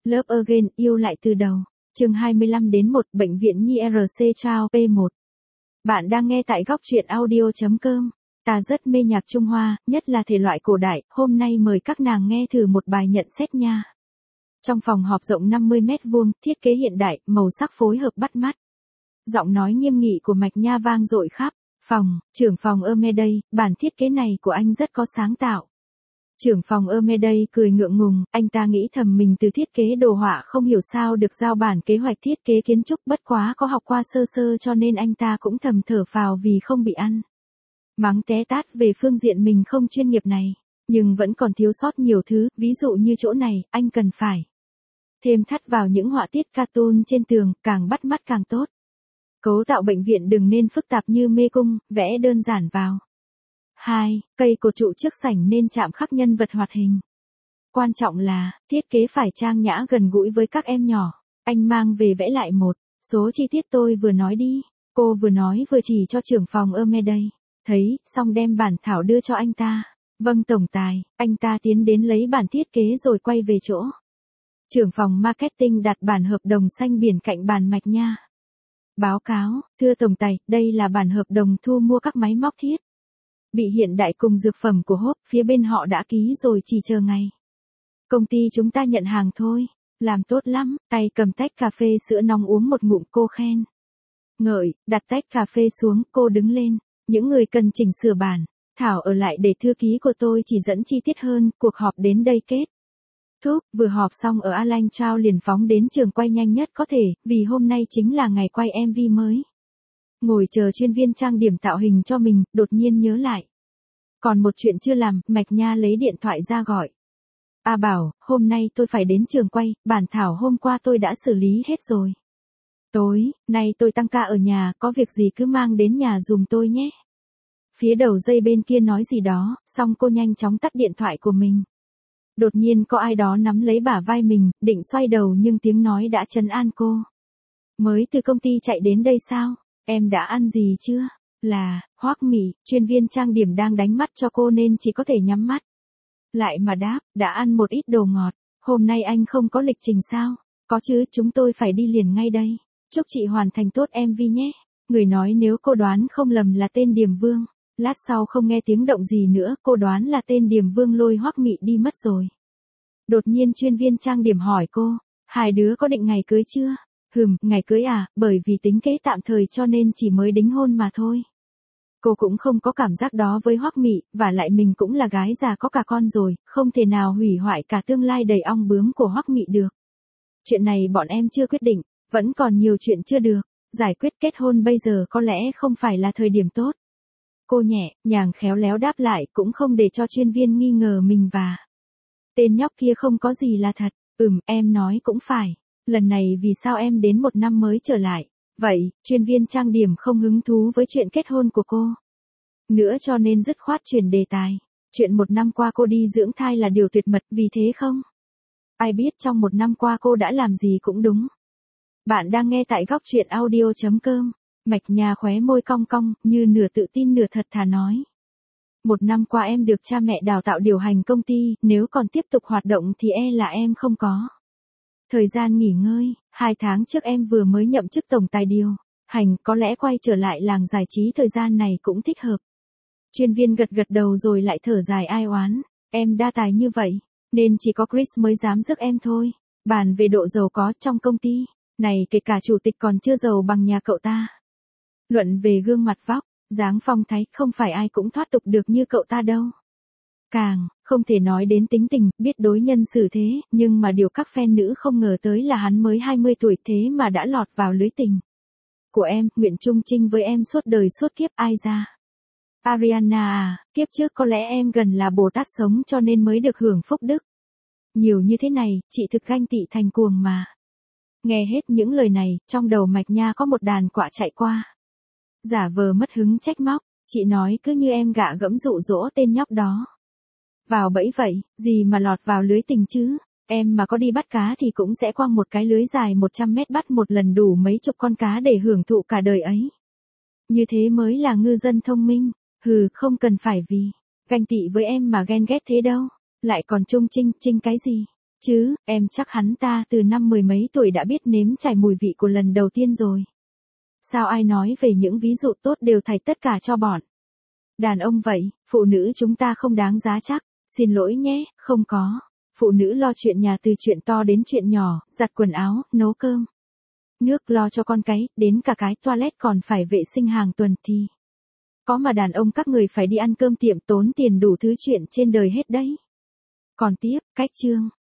Love Again, yêu lại từ đầu. Chương 25-1, Bệnh viện Nhi RC Chao P1. Bạn đang nghe tại góc truyện audio.com. Ta rất mê nhạc Trung Hoa, nhất là thể loại cổ đại, hôm nay mời các nàng nghe thử một bài nhận xét nha. Trong phòng họp rộng 50 mét vuông, thiết kế hiện đại, màu sắc phối hợp bắt mắt. Giọng nói nghiêm nghị của Mạch Nha vang dội khắp phòng. Trưởng phòng Ome bản thiết kế này của anh rất có sáng tạo. Trưởng phòng Ome cười ngượng ngùng, anh ta nghĩ thầm mình từ thiết kế đồ họa không hiểu sao được giao bản kế hoạch thiết kế kiến trúc, bất quá có học qua sơ sơ cho nên anh ta cũng thầm thở phào vì không bị ăn mắng té tát về phương diện mình không chuyên nghiệp này. Nhưng vẫn còn thiếu sót nhiều thứ, ví dụ như chỗ này, anh cần phải thêm thắt vào những họa tiết cartoon trên tường, càng bắt mắt càng tốt. Cấu tạo bệnh viện đừng nên phức tạp như mê cung, vẽ đơn giản vào. 2. Cây cột trụ trước sảnh nên chạm khắc nhân vật hoạt hình. Quan trọng là, thiết kế phải trang nhã gần gũi với các em nhỏ. Anh mang về vẽ lại một số chi tiết tôi vừa nói đi. Cô vừa nói vừa chỉ cho trưởng phòng Ome thấy, xong đem bản thảo đưa cho anh ta. Vâng tổng tài, anh ta tiến đến lấy bản thiết kế rồi quay về chỗ. Trưởng phòng marketing đặt bản hợp đồng xanh biển cạnh bàn Mạch Nha. Báo cáo, thưa tổng tài, đây là bản hợp đồng thu mua các máy móc thiết bị hiện đại cùng dược phẩm của Hope, phía bên họ đã ký rồi, chỉ chờ ngày công ty chúng ta nhận hàng thôi. Làm tốt lắm, tay cầm tách cà phê sữa nóng uống một ngụm, cô khen ngợi, đặt tách cà phê xuống, cô đứng lên. Những người cần chỉnh sửa bản thảo ở lại để thư ký của tôi chỉ dẫn chi tiết hơn. Cuộc họp đến đây kết thúc. Vừa họp xong ở Alan Chao liền phóng đến trường quay nhanh nhất có thể, vì hôm nay chính là ngày quay MV mới. Ngồi chờ chuyên viên trang điểm tạo hình cho mình, đột nhiên nhớ lại còn một chuyện chưa làm. Mạch Nha lấy điện thoại ra gọi. Bảo, hôm nay tôi phải đến trường quay, bản thảo hôm qua tôi đã xử lý hết rồi. Tối nay tôi tăng ca ở nhà, có việc gì cứ mang đến nhà giùm tôi nhé. Phía đầu dây bên kia nói gì đó, xong cô nhanh chóng tắt điện thoại của mình. Đột nhiên có ai đó nắm lấy bả vai mình, định xoay đầu nhưng tiếng nói đã trấn an cô. Mới từ công ty chạy đến đây sao? Em đã ăn gì chưa? Là Hoắc Mị, chuyên viên trang điểm đang đánh mắt cho cô nên chỉ có thể nhắm mắt lại mà đáp, đã ăn một ít đồ ngọt. Hôm nay anh không có lịch trình sao? Có chứ, chúng tôi phải đi liền ngay đây. Chúc chị hoàn thành tốt MV nhé. Người nói nếu cô đoán không lầm là tên Điềm Vương. Lát sau không nghe tiếng động gì nữa, cô đoán là tên Điềm Vương lôi Hoắc Mị đi mất rồi. Đột nhiên chuyên viên trang điểm hỏi cô, hai đứa có định ngày cưới chưa? Ngày cưới à, bởi vì tính kế tạm thời cho nên chỉ mới đính hôn mà thôi. Cô cũng không có cảm giác đó với Hoắc Mị, và lại mình cũng là gái già có cả con rồi, không thể nào hủy hoại cả tương lai đầy ong bướm của Hoắc Mị được. Chuyện này bọn em chưa quyết định, vẫn còn nhiều chuyện chưa được giải quyết, kết hôn bây giờ có lẽ không phải là thời điểm tốt. Cô nhẹ nhàng khéo léo đáp lại, cũng không để cho chuyên viên nghi ngờ mình và tên nhóc kia không có gì là thật. Em nói cũng phải. Lần này vì sao em đến một năm mới trở lại? Vậy, chuyên viên trang điểm không hứng thú với chuyện kết hôn của cô nữa cho nên dứt khoát chuyển đề tài. Chuyện một năm qua cô đi dưỡng thai là điều tuyệt mật, vì thế không ai biết trong một năm qua cô đã làm gì cũng đúng. Bạn đang nghe tại góc truyện audio.com. Mạch Nha khóe môi cong cong, như nửa tự tin nửa thật thà nói. Một năm qua em được cha mẹ đào tạo điều hành công ty, nếu còn tiếp tục hoạt động thì là em không có thời gian nghỉ ngơi. 2 tháng trước em vừa mới nhậm chức tổng tài điều hành, có lẽ quay trở lại làng giải trí thời gian này cũng thích hợp. Chuyên viên gật gật đầu rồi lại thở dài ai oán. Em đa tài như vậy, nên chỉ có Chris mới dám rước em thôi. Bàn về độ giàu có trong công ty này, kể cả chủ tịch còn chưa giàu bằng nhà cậu ta. Luận về gương mặt vóc, dáng phong thái, không phải ai cũng thoát tục được như cậu ta đâu. Càng không thể nói đến tính tình, biết đối nhân xử thế, nhưng mà điều các fan nữ không ngờ tới là hắn mới 20 tuổi thế mà đã lọt vào lưới tình của em. Nguyện chung chinh với em suốt đời suốt kiếp. Ai ra? Ariana à, kiếp trước có lẽ em gần là Bồ Tát sống cho nên mới được hưởng phúc đức nhiều như thế này, chị thực ganh tị thành cuồng mà. Nghe hết những lời này, trong đầu Mạch Nha có một đàn quạ chạy qua. Giả vờ mất hứng trách móc, chị nói cứ như em gạ gẫm dụ dỗ tên nhóc đó vào bẫy vậy, gì mà lọt vào lưới tình chứ. Em mà có đi bắt cá thì cũng sẽ quăng một cái lưới dài 100 mét bắt một lần đủ mấy chục con cá để hưởng thụ cả đời ấy. Như thế mới là ngư dân thông minh. Không cần phải vì ganh tị với em mà ghen ghét thế đâu. Lại còn chung chinh cái gì? Chứ, em chắc hắn ta từ năm mười mấy tuổi đã biết nếm trải mùi vị của lần đầu tiên rồi. Sao ai nói về những ví dụ tốt đều thảy tất cả cho bọn đàn ông vậy, phụ nữ chúng ta không đáng giá chắc. Xin lỗi nhé, không có. Phụ nữ lo chuyện nhà từ chuyện to đến chuyện nhỏ, giặt quần áo, nấu cơm, nước, lo cho con cái, đến cả cái toilet còn phải vệ sinh hàng tuần thì có mà đàn ông các người phải đi ăn cơm tiệm tốn tiền đủ thứ chuyện trên đời hết đấy. Còn tiếp, cách chương.